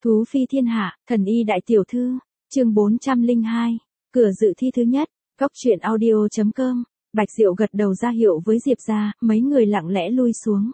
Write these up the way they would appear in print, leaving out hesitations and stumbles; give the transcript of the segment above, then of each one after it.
Thú phi thiên hạ, thần y đại tiểu thư, chương 402, cửa dự thi thứ nhất, Cóc truyện audio.com, Bạch Diệu gật đầu ra hiệu với Diệp ra, mấy người lặng lẽ lui xuống.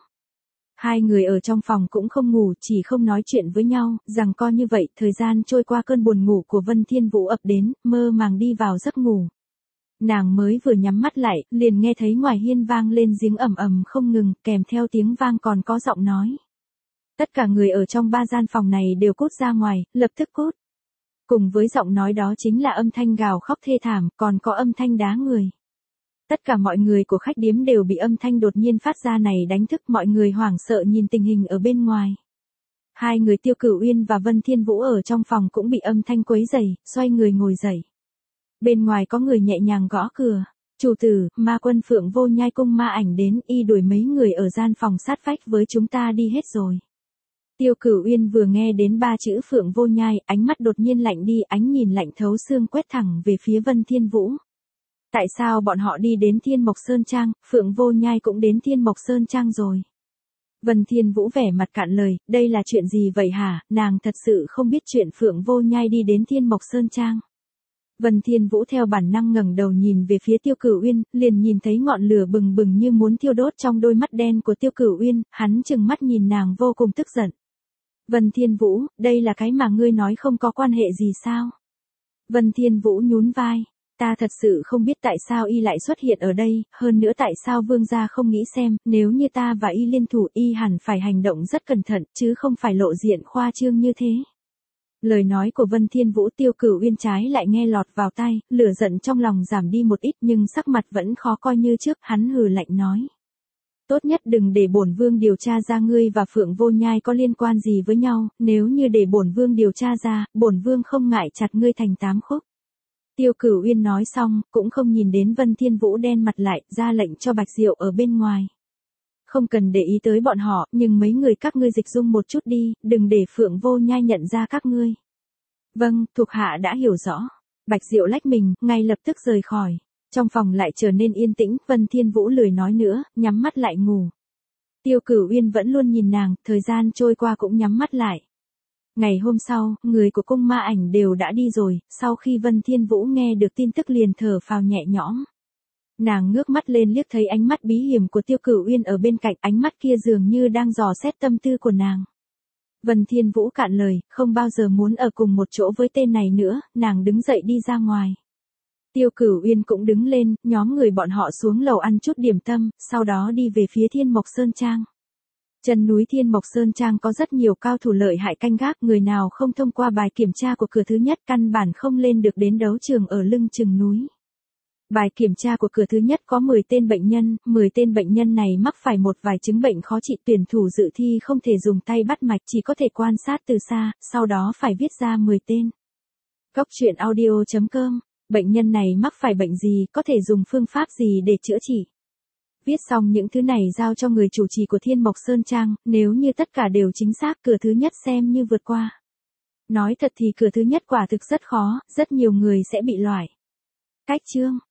Hai người ở trong phòng cũng không ngủ, chỉ không nói chuyện với nhau, rằng co như vậy, thời gian trôi qua cơn buồn ngủ của Vân Thiên Vũ ập đến, mơ màng đi vào giấc ngủ. Nàng mới vừa nhắm mắt lại, liền nghe thấy ngoài hiên vang lên giếng ầm ầm không ngừng, kèm theo tiếng vang còn có giọng nói. Tất cả người ở trong ba gian phòng này đều cút ra ngoài, lập tức cút. Cùng với giọng nói đó chính là âm thanh gào khóc thê thảm, còn có âm thanh đá người. Tất cả mọi người của khách điếm đều bị âm thanh đột nhiên phát ra này đánh thức, mọi người hoảng sợ nhìn tình hình ở bên ngoài. Hai người Tiêu Cửu Uyên và Vân Thiên Vũ ở trong phòng cũng bị âm thanh quấy rầy, xoay người ngồi dậy. Bên ngoài có người nhẹ nhàng gõ cửa. Chủ tử, ma quân Phượng Vô Nhai cung ma ảnh đến, y đuổi mấy người ở gian phòng sát vách với chúng ta đi hết rồi. Tiêu Cửu Uyên vừa nghe đến ba chữ Phượng Vô Nhai, ánh mắt đột nhiên lạnh đi, ánh nhìn lạnh thấu xương quét thẳng về phía Vân Thiên Vũ. Tại sao bọn họ đi đến Thiên Mộc Sơn Trang, Phượng Vô Nhai cũng đến Thiên Mộc Sơn Trang rồi? Vân Thiên Vũ vẻ mặt cạn lời, đây là chuyện gì vậy hả, nàng thật sự không biết chuyện Phượng Vô Nhai đi đến Thiên Mộc Sơn Trang. Vân Thiên Vũ theo bản năng ngẩng đầu nhìn về phía Tiêu Cửu Uyên, liền nhìn thấy ngọn lửa bừng bừng như muốn thiêu đốt trong đôi mắt đen của Tiêu Cửu Uyên, hắn trừng mắt nhìn nàng vô cùng tức giận. Vân Thiên Vũ, đây là cái mà ngươi nói không có quan hệ gì sao? Vân Thiên Vũ nhún vai, ta thật sự không biết tại sao y lại xuất hiện ở đây, hơn nữa tại sao vương gia không nghĩ xem, nếu như ta và y liên thủ y hẳn phải hành động rất cẩn thận, chứ không phải lộ diện khoa trương như thế. Lời nói của Vân Thiên Vũ Tiêu Cửu Uyên trái lại nghe lọt vào tai, lửa giận trong lòng giảm đi một ít nhưng sắc mặt vẫn khó coi như trước, hắn hừ lạnh nói. Tốt nhất đừng để bổn vương điều tra ra ngươi và Phượng Vô Nhai có liên quan gì với nhau, nếu như để bổn vương điều tra ra, bổn vương không ngại chặt ngươi thành 8 khúc. Tiêu Cửu Uyên nói xong, cũng không nhìn đến Vân Thiên Vũ đen mặt lại, ra lệnh cho Bạch Diệu ở bên ngoài. Không cần để ý tới bọn họ, nhưng mấy người các ngươi dịch dung một chút đi, đừng để Phượng Vô Nhai nhận ra các ngươi. Vâng, thuộc hạ đã hiểu rõ. Bạch Diệu lách mình, ngay lập tức rời khỏi. Trong phòng lại trở nên yên tĩnh, Vân Thiên Vũ lười nói nữa, nhắm mắt lại ngủ. Tiêu Cửu Uyên vẫn luôn nhìn nàng, thời gian trôi qua cũng nhắm mắt lại. Ngày hôm sau, người của cung ma ảnh đều đã đi rồi, sau khi Vân Thiên Vũ nghe được tin tức liền thở phào nhẹ nhõm. Nàng ngước mắt lên liếc thấy ánh mắt bí hiểm của Tiêu Cửu Uyên ở bên cạnh, ánh mắt kia dường như đang dò xét tâm tư của nàng. Vân Thiên Vũ cạn lời, không bao giờ muốn ở cùng một chỗ với tên này nữa, nàng đứng dậy đi ra ngoài. Tiêu Cửu Uyên cũng đứng lên, nhóm người bọn họ xuống lầu ăn chút điểm tâm, sau đó đi về phía Thiên Mộc Sơn Trang. Chân núi Thiên Mộc Sơn Trang có rất nhiều cao thủ lợi hại canh gác, người nào không thông qua bài kiểm tra của cửa thứ nhất căn bản không lên được đến đấu trường ở lưng chừng núi. Bài kiểm tra của cửa thứ nhất có 10 tên bệnh nhân, 10 tên bệnh nhân này mắc phải một vài chứng bệnh khó trị, tuyển thủ dự thi không thể dùng tay bắt mạch, chỉ có thể quan sát từ xa, sau đó phải viết ra 10 tên. Cóc truyện audio.com, bệnh nhân này mắc phải bệnh gì, có thể dùng phương pháp gì để chữa trị. Viết xong những thứ này giao cho người chủ trì của Thiên Mộc Sơn Trang, nếu như tất cả đều chính xác, cửa thứ nhất xem như vượt qua. Nói thật thì cửa thứ nhất quả thực rất khó, rất nhiều người sẽ bị loại. Cách chương